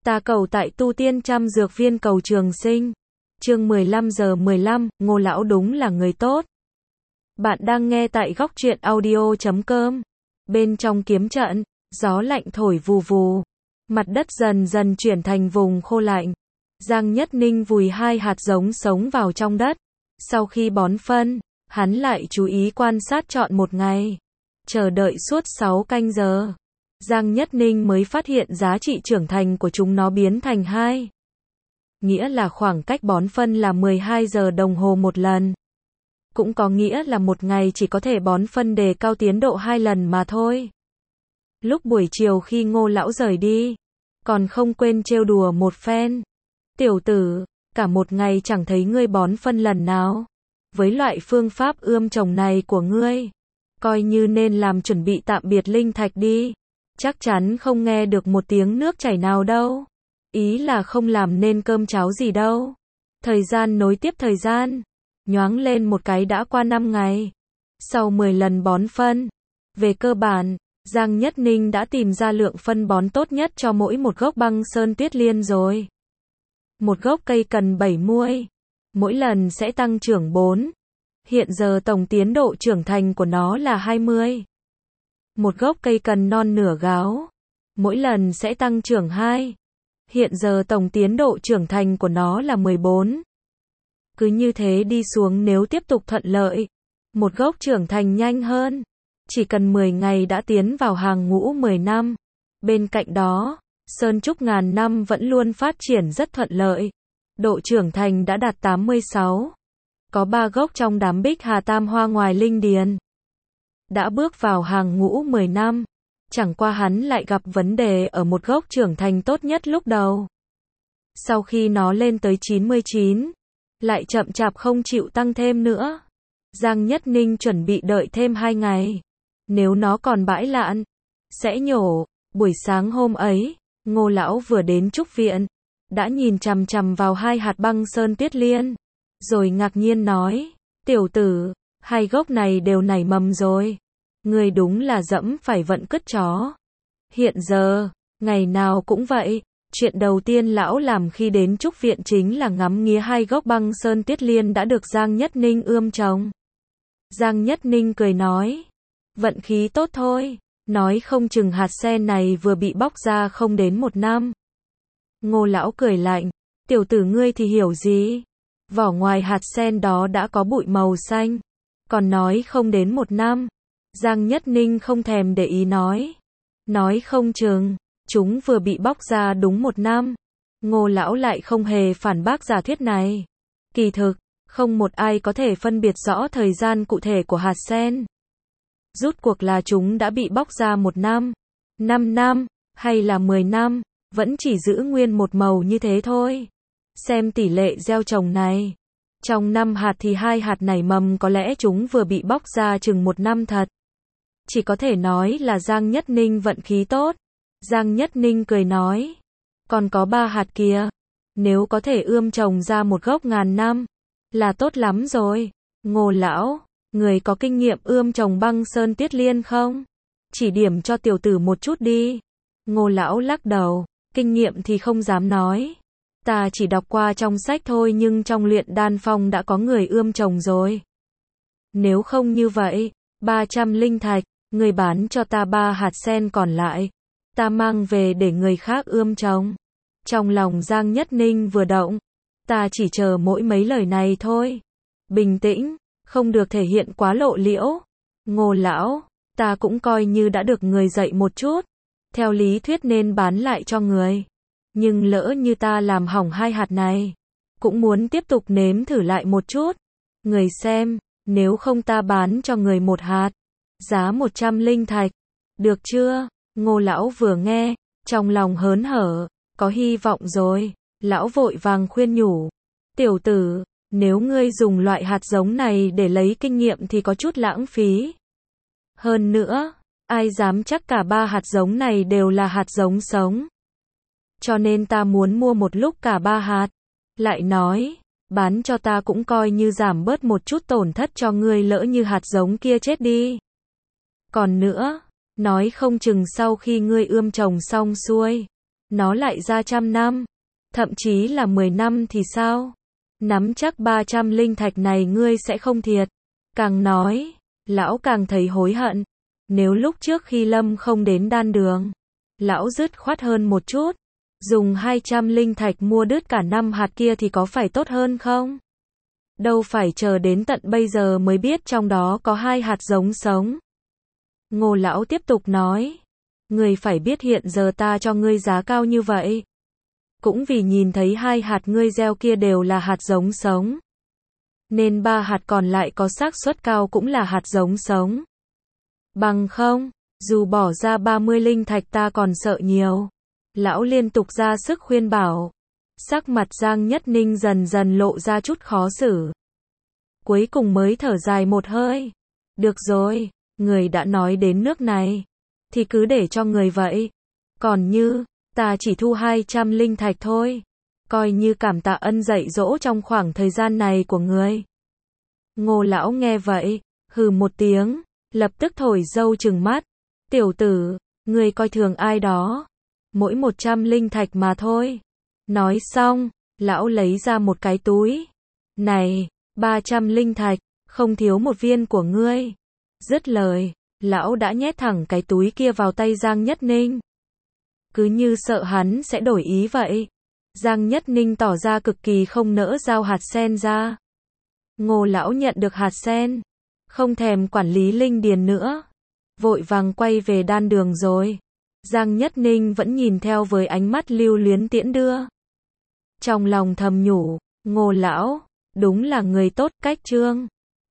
Ta cầu tại tu tiên trăm dược viên cầu trường sinh. Chương 15:15, Ngô lão đúng là người tốt. Bạn đang nghe tại góc truyện audio.com. Bên trong kiếm trận, gió lạnh thổi vù vù. Mặt đất dần dần chuyển thành vùng khô lạnh. Giang Nhất Ninh vùi 2 hạt giống sống vào trong đất. Sau khi bón phân, hắn lại chú ý quan sát trọn một ngày. Chờ đợi suốt 6 canh giờ. Giang Nhất Ninh mới phát hiện giá trị trưởng thành của chúng nó biến thành 2. Nghĩa là khoảng cách bón phân là 12 giờ đồng hồ một lần. Cũng có nghĩa là một ngày chỉ có thể bón phân đề cao tiến độ 2 lần mà thôi. Lúc buổi chiều khi Ngô lão rời đi, còn không quên trêu đùa một phen. Tiểu tử, cả một ngày chẳng thấy ngươi bón phân lần nào. Với loại phương pháp ươm trồng này của ngươi, coi như nên làm chuẩn bị tạm biệt linh thạch đi. Chắc chắn không nghe được một tiếng nước chảy nào đâu. Ý là không làm nên cơm cháo gì đâu. Thời gian nối tiếp thời gian. Nhoáng lên một cái đã qua 5 ngày. Sau 10 lần bón phân. Về cơ bản, Giang Nhất Ninh đã tìm ra lượng phân bón tốt nhất cho mỗi một gốc băng sơn tuyết liên rồi. Một gốc cây cần 70. Mỗi lần sẽ tăng trưởng 4. Hiện giờ tổng tiến độ trưởng thành của nó là 20. Một gốc cây cần non nửa gáo. Mỗi lần sẽ tăng trưởng 2. Hiện giờ tổng tiến độ trưởng thành của nó là 14. Cứ như thế đi xuống nếu tiếp tục thuận lợi. Một gốc trưởng thành nhanh hơn. Chỉ cần 10 ngày đã tiến vào hàng ngũ 10 năm. Bên cạnh đó, Sơn Trúc ngàn năm vẫn luôn phát triển rất thuận lợi. Độ trưởng thành đã đạt 86. Có 3 gốc trong đám Bích Hà Tam Hoa ngoài linh điền đã bước vào hàng ngũ 10 năm. Chẳng qua hắn lại gặp vấn đề ở một gốc trưởng thành tốt nhất lúc đầu. Sau khi nó lên tới 99, lại chậm chạp không chịu tăng thêm nữa. Giang Nhất Ninh chuẩn bị đợi thêm 2 ngày. Nếu nó còn bãi lạn, sẽ nhổ. Buổi sáng hôm ấy, Ngô lão vừa đến trúc viện, đã nhìn chằm chằm vào 2 hạt băng sơn tuyết liên, rồi ngạc nhiên nói, tiểu tử, 2 gốc này đều nảy mầm rồi. Người đúng là dẫm phải vận cứt chó. Hiện giờ, ngày nào cũng vậy, chuyện đầu tiên lão làm khi đến trúc viện chính là ngắm nghía 2 gốc băng sơn tuyết liên đã được Giang Nhất Ninh ươm trồng. Giang Nhất Ninh cười nói, vận khí tốt thôi, nói không chừng hạt sen này vừa bị bóc ra không đến 1 năm. Ngô lão cười lạnh, tiểu tử ngươi thì hiểu gì? Vỏ ngoài hạt sen đó đã có bụi màu xanh, còn nói không đến 1 năm. Giang Nhất Ninh không thèm để ý nói không chừng, chúng vừa bị bóc ra đúng 1 năm. Ngô lão lại không hề phản bác giả thuyết này. Kỳ thực, không một ai có thể phân biệt rõ thời gian cụ thể của hạt sen. Rút cuộc là chúng đã bị bóc ra 1 năm, 5 năm, hay là 10 năm, vẫn chỉ giữ nguyên một màu như thế thôi. Xem tỷ lệ gieo trồng này. Trong 5 hạt thì 2 hạt nảy mầm có lẽ chúng vừa bị bóc ra chừng 1 năm thật. Chỉ có thể nói là Giang Nhất Ninh vận khí tốt. Giang Nhất Ninh cười nói, còn có 3 hạt kia. Nếu có thể ươm trồng ra một gốc ngàn năm, là tốt lắm rồi. Ngô lão, người có kinh nghiệm ươm trồng băng sơn tuyết liên không? Chỉ điểm cho tiểu tử một chút đi. Ngô lão lắc đầu, kinh nghiệm thì không dám nói. Ta chỉ đọc qua trong sách thôi nhưng trong luyện đan phong đã có người ươm trồng rồi. Nếu không như vậy, 300 linh thạch, người bán cho ta 3 hạt sen còn lại. Ta mang về để người khác ươm trồng. Trong lòng Giang Nhất Ninh vừa động. Ta chỉ chờ mỗi mấy lời này thôi. Bình tĩnh, không được thể hiện quá lộ liễu. Ngô lão, ta cũng coi như đã được người dạy một chút. Theo lý thuyết nên bán lại cho người. Nhưng lỡ như ta làm hỏng 2 hạt này, cũng muốn tiếp tục nếm thử lại một chút. Người xem, nếu không ta bán cho người 1 hạt, giá 100 linh thạch. Được chưa? Ngô lão vừa nghe, trong lòng hớn hở, có hy vọng rồi. Lão vội vàng khuyên nhủ, tiểu tử, nếu ngươi dùng loại hạt giống này để lấy kinh nghiệm thì có chút lãng phí. Hơn nữa, ai dám chắc cả 3 hạt giống này đều là hạt giống sống. Cho nên ta muốn mua một lúc cả 3 hạt. Lại nói, bán cho ta cũng coi như giảm bớt một chút tổn thất cho ngươi lỡ như hạt giống kia chết đi. Còn nữa, nói không chừng sau khi ngươi ươm trồng xong xuôi, nó lại ra 100 năm, thậm chí là 10 năm thì sao? Nắm chắc 300 linh thạch này ngươi sẽ không thiệt. Càng nói, lão càng thấy hối hận. Nếu lúc trước khi Lâm không đến đan đường, lão dứt khoát hơn một chút, dùng 200 linh thạch mua đứt cả 5 hạt kia thì có phải tốt hơn không? Đâu phải chờ đến tận bây giờ mới biết trong đó có 2 hạt giống sống. Ngô lão tiếp tục nói, ngươi phải biết hiện giờ ta cho ngươi giá cao như vậy, cũng vì nhìn thấy 2 hạt ngươi gieo kia đều là hạt giống sống, nên 3 hạt còn lại có xác suất cao cũng là hạt giống sống. Bằng không, dù bỏ ra 30 linh thạch ta còn sợ nhiều. Lão liên tục ra sức khuyên bảo. Sắc mặt Giang Nhất Ninh dần dần lộ ra chút khó xử. Cuối cùng mới thở dài một hơi. Được rồi, người đã nói đến nước này, thì cứ để cho người vậy. Còn như, ta chỉ thu 200 linh thạch thôi. Coi như cảm tạ ân dạy dỗ trong khoảng thời gian này của người. Ngô lão nghe vậy, hừ một tiếng, lập tức thổi dâu trừng mắt. Tiểu tử, ngươi coi thường ai đó. Mỗi 100 linh thạch mà thôi. Nói xong, lão lấy ra một cái túi. Này, 300 linh thạch, không thiếu một viên của ngươi. Dứt lời, lão đã nhét thẳng cái túi kia vào tay Giang Nhất Ninh. Cứ như sợ hắn sẽ đổi ý vậy. Giang Nhất Ninh tỏ ra cực kỳ không nỡ giao hạt sen ra. Ngô lão nhận được hạt sen, không thèm quản lý linh điền nữa, vội vàng quay về đan đường rồi. Giang Nhất Ninh vẫn nhìn theo với ánh mắt lưu luyến tiễn đưa. Trong lòng thầm nhủ, Ngô lão, đúng là người tốt, cách trương.